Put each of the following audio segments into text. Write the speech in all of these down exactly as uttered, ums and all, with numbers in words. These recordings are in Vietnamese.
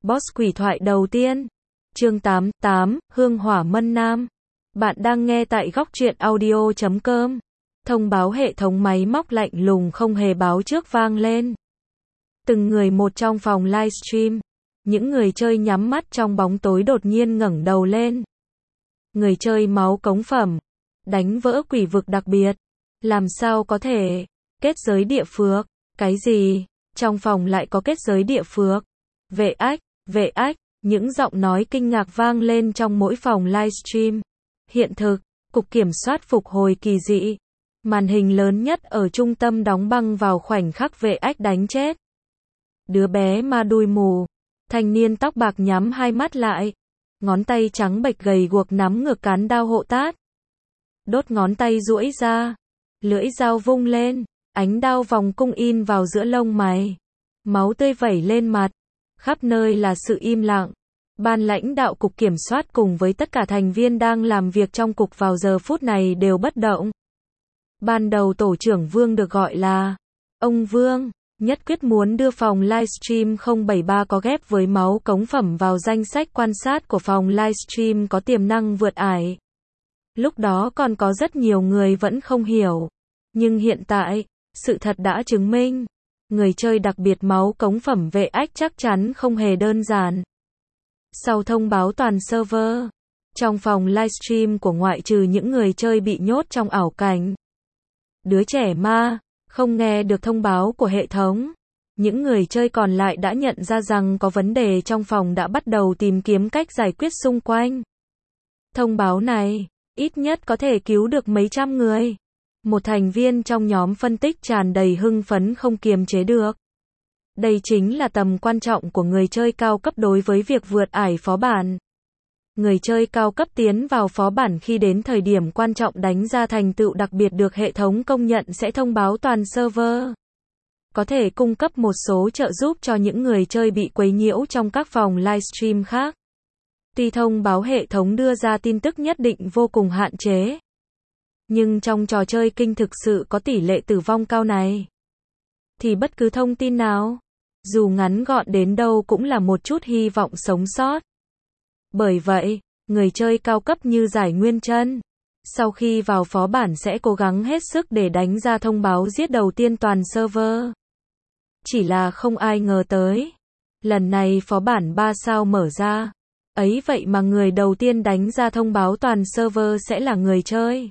Boss quỷ thoại đầu tiên. Chương tám, tám, Hương hỏa mân nam. Bạn đang nghe tại góc truyện audio chấm com. Thông báo hệ thống máy móc lạnh lùng không hề báo trước vang lên. Từng người một trong phòng livestream. Những người chơi nhắm mắt trong bóng tối đột nhiên ngẩng đầu lên. Người chơi máu cống phẩm. Đánh vỡ quỷ vực đặc biệt. Làm sao có thể? Kết giới địa phược. Cái gì? Trong phòng lại có kết giới địa phược. Vệ ách, vệ ách, những giọng nói kinh ngạc vang lên trong mỗi phòng livestream. Hiện thực, cục kiểm soát phục hồi kỳ dị. Màn hình lớn nhất ở trung tâm đóng băng vào khoảnh khắc vệ ách đánh chết. Đứa bé ma đuôi mù. Thanh niên tóc bạc nhắm hai mắt lại. Ngón tay trắng bệch gầy guộc nắm ngược cán đao hộ tát. Đốt ngón tay duỗi ra. Lưỡi dao vung lên. Ánh đao vòng cung in vào giữa lông mày. Máu tươi vẩy lên mặt. Khắp nơi là sự im lặng. Ban lãnh đạo cục kiểm soát cùng với tất cả thành viên đang làm việc trong cục vào giờ phút này đều bất động. Ban đầu tổ trưởng Vương được gọi là ông Vương, nhất quyết muốn đưa phòng livestream không bảy ba có ghép với máu cống phẩm vào danh sách quan sát của phòng livestream có tiềm năng vượt ải. Lúc đó còn có rất nhiều người vẫn không hiểu. Nhưng hiện tại, sự thật đã chứng minh. Người chơi đặc biệt máu cống phẩm vệ ách chắc chắn không hề đơn giản. Sau thông báo toàn server, trong phòng livestream của ngoại trừ những người chơi bị nhốt trong ảo cảnh, đứa trẻ ma, không nghe được thông báo của hệ thống. Những người chơi còn lại đã nhận ra rằng có vấn đề trong phòng đã bắt đầu tìm kiếm cách giải quyết xung quanh. Thông báo này, ít nhất có thể cứu được mấy trăm người. Một thành viên trong nhóm phân tích tràn đầy hưng phấn không kiềm chế được. Đây chính là tầm quan trọng của người chơi cao cấp đối với việc vượt ải phó bản. Người chơi cao cấp tiến vào phó bản khi đến thời điểm quan trọng đánh ra thành tựu đặc biệt được hệ thống công nhận sẽ thông báo toàn server. Có thể cung cấp một số trợ giúp cho những người chơi bị quấy nhiễu trong các phòng livestream khác. Tuy thông báo hệ thống đưa ra tin tức nhất định vô cùng hạn chế. Nhưng trong trò chơi kinh thực sự có tỷ lệ tử vong cao này, thì bất cứ thông tin nào, dù ngắn gọn đến đâu cũng là một chút hy vọng sống sót. Bởi vậy, người chơi cao cấp như Giải Nguyên Trân, sau khi vào phó bản sẽ cố gắng hết sức để đánh ra thông báo giết đầu tiên toàn server. Chỉ là không ai ngờ tới. Lần này phó bản ba sao mở ra. Ấy vậy mà người đầu tiên đánh ra thông báo toàn server sẽ là người chơi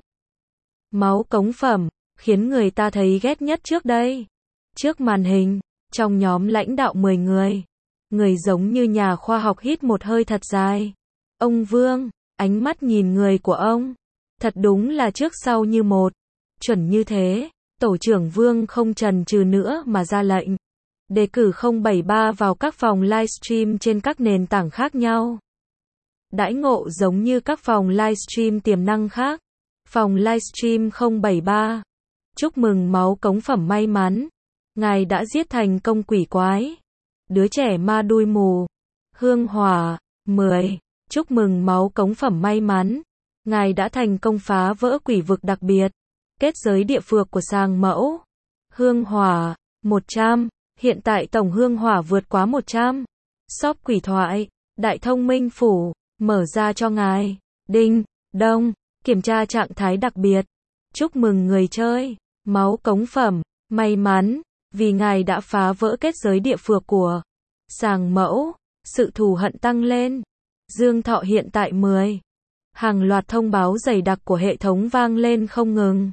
máu cống phẩm, khiến người ta thấy ghét nhất trước đây. Trước màn hình, trong nhóm lãnh đạo mười người, người giống như nhà khoa học hít một hơi thật dài. Ông Vương, ánh mắt nhìn người của ông, thật đúng là trước sau như một. Chuẩn như thế, tổ trưởng Vương không chần chừ nữa mà ra lệnh. Đề cử không bảy ba vào các phòng livestream trên các nền tảng khác nhau. Đãi ngộ giống như các phòng livestream tiềm năng khác. Phòng livestream không bảy ba. Chúc mừng máu cống phẩm may mắn. Ngài đã giết thành công quỷ quái. Đứa trẻ ma đuôi mù. Hương hỏa, mười. Chúc mừng máu cống phẩm may mắn. Ngài đã thành công phá vỡ quỷ vực đặc biệt. Kết giới địa phược của sàng mẫu. Hương hỏa, một trăm. Hiện tại tổng hương hỏa vượt quá một trăm. Shop quỷ thoại, đại thông minh phủ, mở ra cho ngài. Đinh, đông. Kiểm tra trạng thái đặc biệt. Chúc mừng người chơi. Máu cống phẩm. May mắn. Vì ngài đã phá vỡ kết giới địa phược của sàng mẫu. Sự thù hận tăng lên. Dương thọ hiện tại mười. Hàng loạt thông báo dày đặc của hệ thống vang lên không ngừng.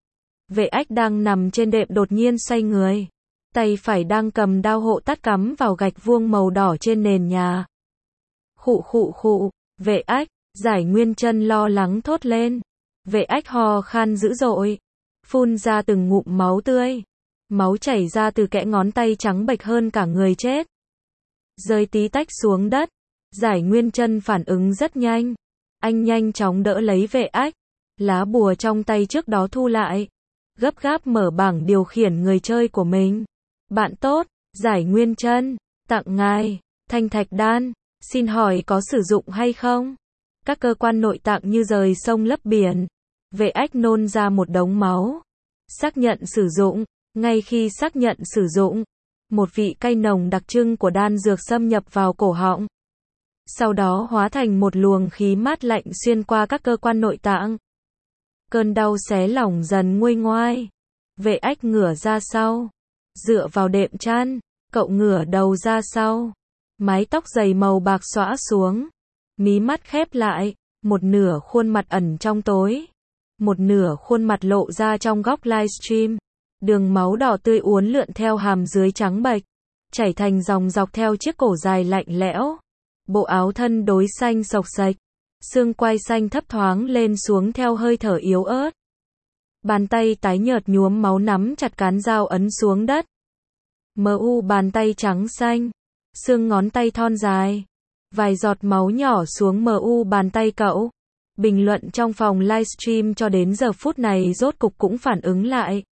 Vệ ách đang nằm trên đệm đột nhiên xoay người. Tay phải đang cầm đao hộ tát cắm vào gạch vuông màu đỏ trên nền nhà. Khụ khụ khụ. Vệ ách. Giải Nguyên Trân lo lắng thốt lên. Vệ ách ho khan dữ dội. Phun ra từng ngụm máu tươi. Máu chảy ra từ kẽ ngón tay trắng bệch hơn cả người chết. Rơi tí tách xuống đất. Giải Nguyên Trân phản ứng rất nhanh. Anh nhanh chóng đỡ lấy vệ ách. Lá bùa trong tay trước đó thu lại. Gấp gáp mở bảng điều khiển người chơi của mình. Bạn tốt, Giải Nguyên Trân, tặng ngài thanh thạch đan. Xin hỏi có sử dụng hay không? Các cơ quan nội tạng như rời sông lấp biển. Vệ ách nôn ra một đống máu. Xác nhận sử dụng. Ngay khi xác nhận sử dụng, một vị cay nồng đặc trưng của đan dược xâm nhập vào cổ họng. Sau đó hóa thành một luồng khí mát lạnh xuyên qua các cơ quan nội tạng. Cơn đau xé lỏng dần nguôi ngoai. Vệ Ách ngửa ra sau. Dựa vào đệm chăn, cậu ngửa đầu ra sau. Mái tóc dày màu bạc xõa xuống. Mí mắt khép lại, một nửa khuôn mặt ẩn trong tối. Một nửa khuôn mặt lộ ra trong góc livestream. Đường máu đỏ tươi uốn lượn theo hàm dưới trắng bệch, chảy thành dòng dọc theo chiếc cổ dài lạnh lẽo. Bộ áo thân đối xanh xộc xệch, xương quai xanh thấp thoáng lên xuống theo hơi thở yếu ớt. Bàn tay tái nhợt nhuốm máu nắm chặt cán dao ấn xuống đất. Mờ u bàn tay trắng xanh, xương ngón tay thon dài, vài giọt máu nhỏ xuống mờ u bàn tay cậu. Bình luận trong phòng livestream cho đến giờ phút này rốt cục cũng phản ứng lại.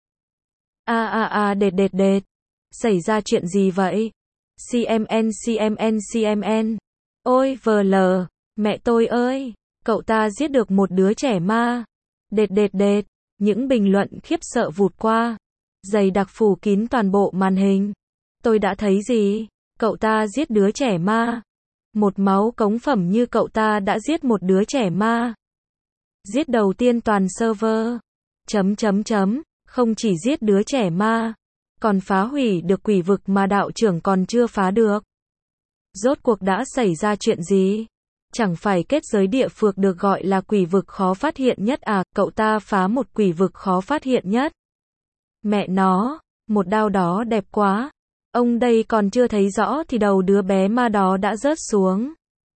A a a đệt đệt đệt. Xảy ra chuyện gì vậy? xê em en xê em en xê em en. Ôi vờ lờ, mẹ tôi ơi, cậu ta giết được một đứa trẻ ma. Đệt đệt đệt, những bình luận khiếp sợ vụt qua. Dày đặc phủ kín toàn bộ màn hình. Tôi đã thấy gì? Cậu ta giết đứa trẻ ma. Một máu cống phẩm như cậu ta đã giết một đứa trẻ ma. Giết đầu tiên toàn server. Chấm chấm chấm. Không chỉ giết đứa trẻ ma, còn phá hủy được quỷ vực mà đạo trưởng còn chưa phá được. Rốt cuộc đã xảy ra chuyện gì? Chẳng phải kết giới địa phược được gọi là quỷ vực khó phát hiện nhất à, cậu ta phá một quỷ vực khó phát hiện nhất. Mẹ nó, một đao đó đẹp quá. Ông đây còn chưa thấy rõ thì đầu đứa bé ma đó đã rớt xuống.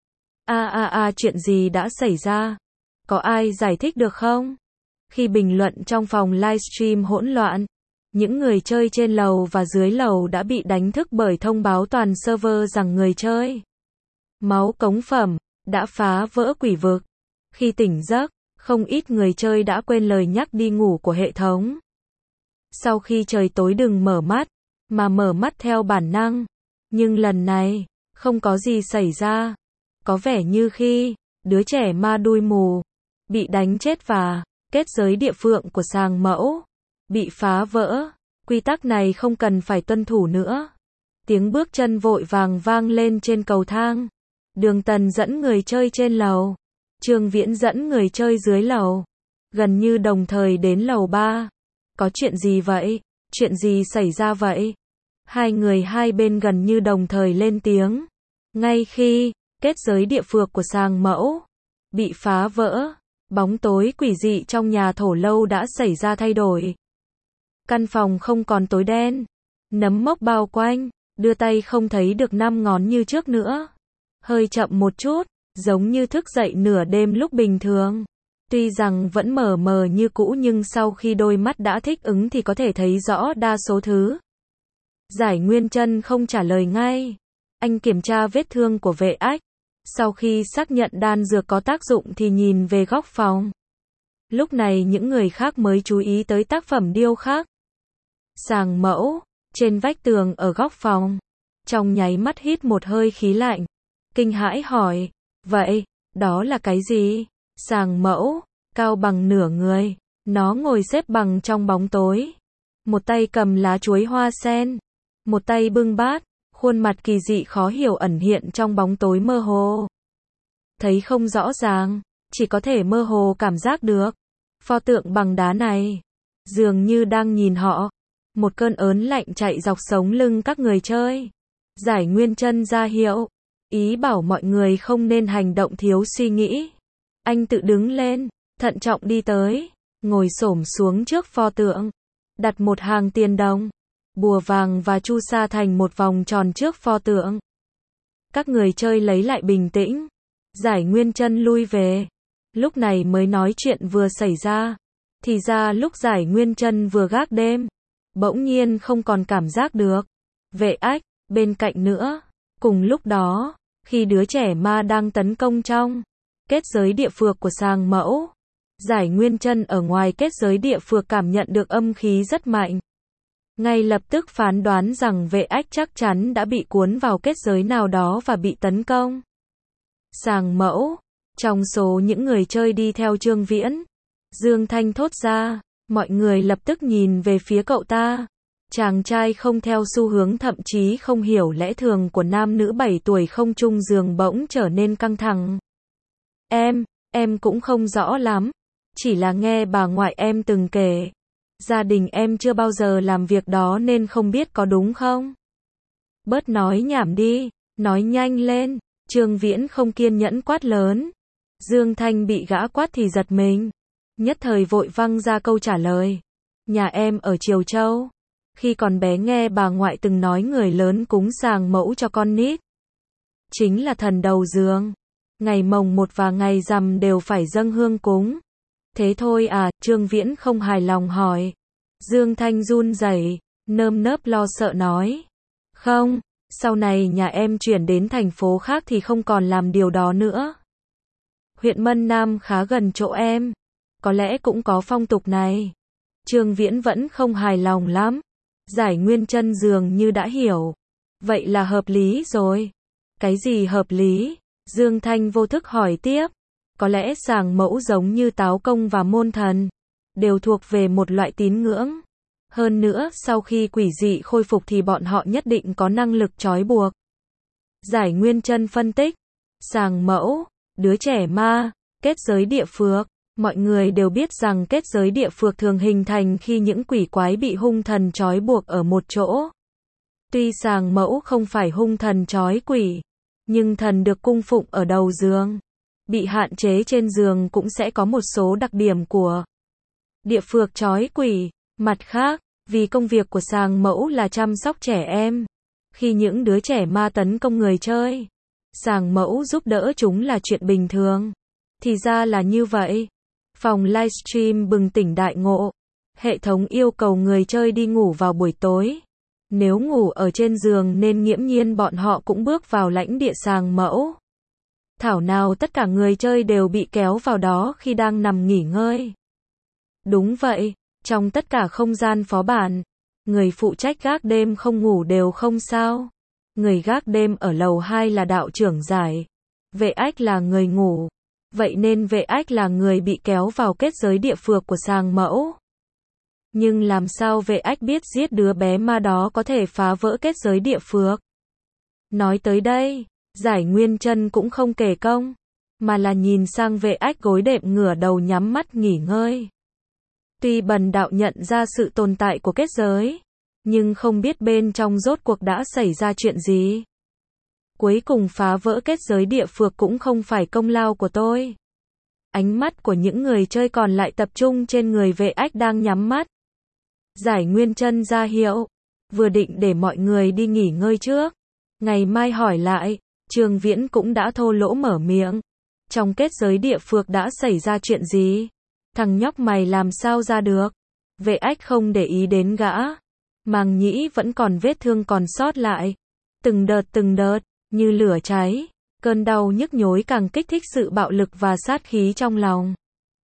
A a a chuyện gì đã xảy ra? Có ai giải thích được không? Khi bình luận trong phòng livestream hỗn loạn, những người chơi trên lầu và dưới lầu đã bị đánh thức bởi thông báo toàn server rằng người chơi máu cống phẩm đã phá vỡ quỷ vực. Khi tỉnh giấc, không ít người chơi đã quên lời nhắc đi ngủ của hệ thống. Sau khi trời tối đừng mở mắt, mà mở mắt theo bản năng. Nhưng lần này, không có gì xảy ra. Có vẻ như khi đứa trẻ ma đuôi mù bị đánh chết và kết giới địa phượng của sàng mẫu bị phá vỡ, quy tắc này không cần phải tuân thủ nữa. Tiếng bước chân vội vàng vang lên trên cầu thang. Đường Tần dẫn người chơi trên lầu, Trương Viễn dẫn người chơi dưới lầu, gần như đồng thời đến lầu ba. Có chuyện gì vậy? Chuyện gì xảy ra vậy? Hai người hai bên gần như đồng thời lên tiếng. Ngay khi kết giới địa phược của sàng mẫu bị phá vỡ, bóng tối quỷ dị trong nhà thổ lâu đã xảy ra thay đổi. Căn phòng không còn tối đen, nấm mốc bao quanh, đưa tay không thấy được năm ngón như trước nữa. Hơi chậm một chút, giống như thức dậy nửa đêm lúc bình thường. Tuy rằng vẫn mờ mờ như cũ nhưng sau khi đôi mắt đã thích ứng thì có thể thấy rõ đa số thứ. Giải Nguyên Chân không trả lời ngay. Anh kiểm tra vết thương của Vệ Ách. Sau khi xác nhận đan dược có tác dụng thì nhìn về góc phòng. Lúc này những người khác mới chú ý tới tác phẩm điêu khắc. Sàng mẫu, trên vách tường ở góc phòng. Trong nháy mắt hít một hơi khí lạnh. Kinh hãi hỏi, vậy, đó là cái gì? Sàng mẫu, cao bằng nửa người. Nó ngồi xếp bằng trong bóng tối. Một tay cầm lá chuối hoa sen. Một tay bưng bát. Khuôn mặt kỳ dị khó hiểu ẩn hiện trong bóng tối mơ hồ. Thấy không rõ ràng, chỉ có thể mơ hồ cảm giác được. Pho tượng bằng đá này, dường như đang nhìn họ. Một cơn ớn lạnh chạy dọc sống lưng các người chơi. Giải Nguyên Chân ra hiệu, ý bảo mọi người không nên hành động thiếu suy nghĩ. Anh tự đứng lên, thận trọng đi tới, ngồi xổm xuống trước pho tượng, đặt một hàng tiền đồng, bùa vàng và chu sa thành một vòng tròn trước pho tượng. Các người chơi lấy lại bình tĩnh. Giải Nguyên Chân lui về. Lúc này mới nói chuyện vừa xảy ra. Thì ra lúc Giải Nguyên Chân vừa gác đêm, bỗng nhiên không còn cảm giác được. Vệ Ách, bên cạnh nữa. Cùng lúc đó, khi đứa trẻ ma đang tấn công trong kết giới địa phược của sàng mẫu, Giải Nguyên Chân ở ngoài kết giới địa phược cảm nhận được âm khí rất mạnh. Ngay lập tức phán đoán rằng Vệ Ách chắc chắn đã bị cuốn vào kết giới nào đó và bị tấn công. Sàng mẫu, trong số những người chơi đi theo Trương Viễn, Dương Thanh thốt ra, mọi người lập tức nhìn về phía cậu ta. Chàng trai không theo xu hướng, thậm chí không hiểu lẽ thường của nam nữ bảy tuổi không chung giường bỗng trở nên căng thẳng. Em, em cũng không rõ lắm. Chỉ là nghe bà ngoại em từng kể. Gia đình em chưa bao giờ làm việc đó nên không biết có đúng không? Bớt nói nhảm đi, nói nhanh lên. Trương Viễn không kiên nhẫn quát lớn. Dương Thanh bị gã quát thì giật mình. Nhất thời vội văng ra câu trả lời. Nhà em ở Triều Châu. Khi còn bé nghe bà ngoại từng nói người lớn cúng sàng mẫu cho con nít. Chính là thần đầu giường. Ngày mồng một và ngày rằm đều phải dâng hương cúng. Thế thôi à, Trương Viễn không hài lòng hỏi. Dương Thanh run rẩy, nơm nớp lo sợ nói. Không, sau này nhà em chuyển đến thành phố khác thì không còn làm điều đó nữa. Huyện Mân Nam khá gần chỗ em. Có lẽ cũng có phong tục này. Trương Viễn vẫn không hài lòng lắm. Giải Nguyên Chân dường như đã hiểu. Vậy là hợp lý rồi. Cái gì hợp lý? Dương Thanh vô thức hỏi tiếp. Có lẽ sàng mẫu giống như táo công và môn thần. Đều thuộc về một loại tín ngưỡng. Hơn nữa, sau khi quỷ dị khôi phục thì bọn họ nhất định có năng lực trói buộc. Giải Nguyên Chân phân tích. Sàng mẫu, đứa trẻ ma, kết giới địa phược. Mọi người đều biết rằng kết giới địa phược thường hình thành khi những quỷ quái bị hung thần trói buộc ở một chỗ. Tuy sàng mẫu không phải hung thần trói quỷ, nhưng thần được cung phụng ở đầu giường. Bị hạn chế trên giường cũng sẽ có một số đặc điểm của địa phược trói quỷ. Mặt khác, vì công việc của sàng mẫu là chăm sóc trẻ em, khi những đứa trẻ ma tấn công người chơi, sàng mẫu giúp đỡ chúng là chuyện bình thường. Thì ra là như vậy. Phòng livestream bừng tỉnh đại ngộ. Hệ thống yêu cầu người chơi đi ngủ vào buổi tối. Nếu ngủ ở trên giường nên nghiễm nhiên bọn họ cũng bước vào lãnh địa sàng mẫu. Thảo nào tất cả người chơi đều bị kéo vào đó khi đang nằm nghỉ ngơi. Đúng vậy, trong tất cả không gian phó bản, người phụ trách gác đêm không ngủ đều không sao. Người gác đêm ở lầu hai là đạo trưởng Giải. Vệ Ách là người ngủ. Vậy nên Vệ Ách là người bị kéo vào kết giới địa phược của sàng mẫu. Nhưng làm sao Vệ Ách biết giết đứa bé ma đó có thể phá vỡ kết giới địa phược? Nói tới đây, Giải Nguyên Chân cũng không kể công, mà là nhìn sang Vệ Ách gối đệm ngửa đầu nhắm mắt nghỉ ngơi. Tuy bần đạo nhận ra sự tồn tại của kết giới, nhưng không biết bên trong rốt cuộc đã xảy ra chuyện gì. Cuối cùng phá vỡ kết giới địa phược cũng không phải công lao của tôi. Ánh mắt của những người chơi còn lại tập trung trên người Vệ Ách đang nhắm mắt. Giải Nguyên Chân ra hiệu, vừa định để mọi người đi nghỉ ngơi trước, ngày mai hỏi lại. Trương Viễn cũng đã thô lỗ mở miệng. Trong kết giới địa phược đã xảy ra chuyện gì? Thằng nhóc mày làm sao ra được? Vệ Ách không để ý đến gã. Màng nhĩ vẫn còn vết thương còn sót lại. Từng đợt từng đợt, như lửa cháy. Cơn đau nhức nhối càng kích thích sự bạo lực và sát khí trong lòng.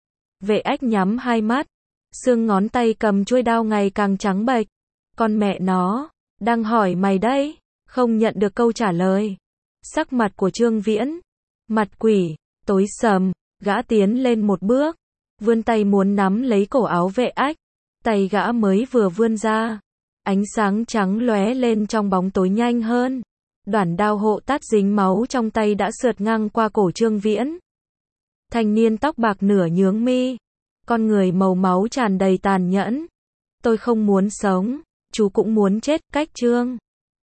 Vệ Ách nhắm hai mắt. Xương ngón tay cầm chuôi đao ngày càng trắng bệch. Con mẹ nó, đang hỏi mày đấy. Không nhận được câu trả lời. Sắc mặt của Trương Viễn, mặt quỷ, tối sầm, gã tiến lên một bước, vươn tay muốn nắm lấy cổ áo Vệ Ách. Tay gã mới vừa vươn ra, ánh sáng trắng lóe lên trong bóng tối nhanh hơn. Đoản đao hộ tát dính máu trong tay đã sượt ngang qua cổ Trương Viễn. Thanh niên tóc bạc nửa nhướng mi, con người màu máu tràn đầy tàn nhẫn. Tôi không muốn sống, chú cũng muốn chết, cách Trương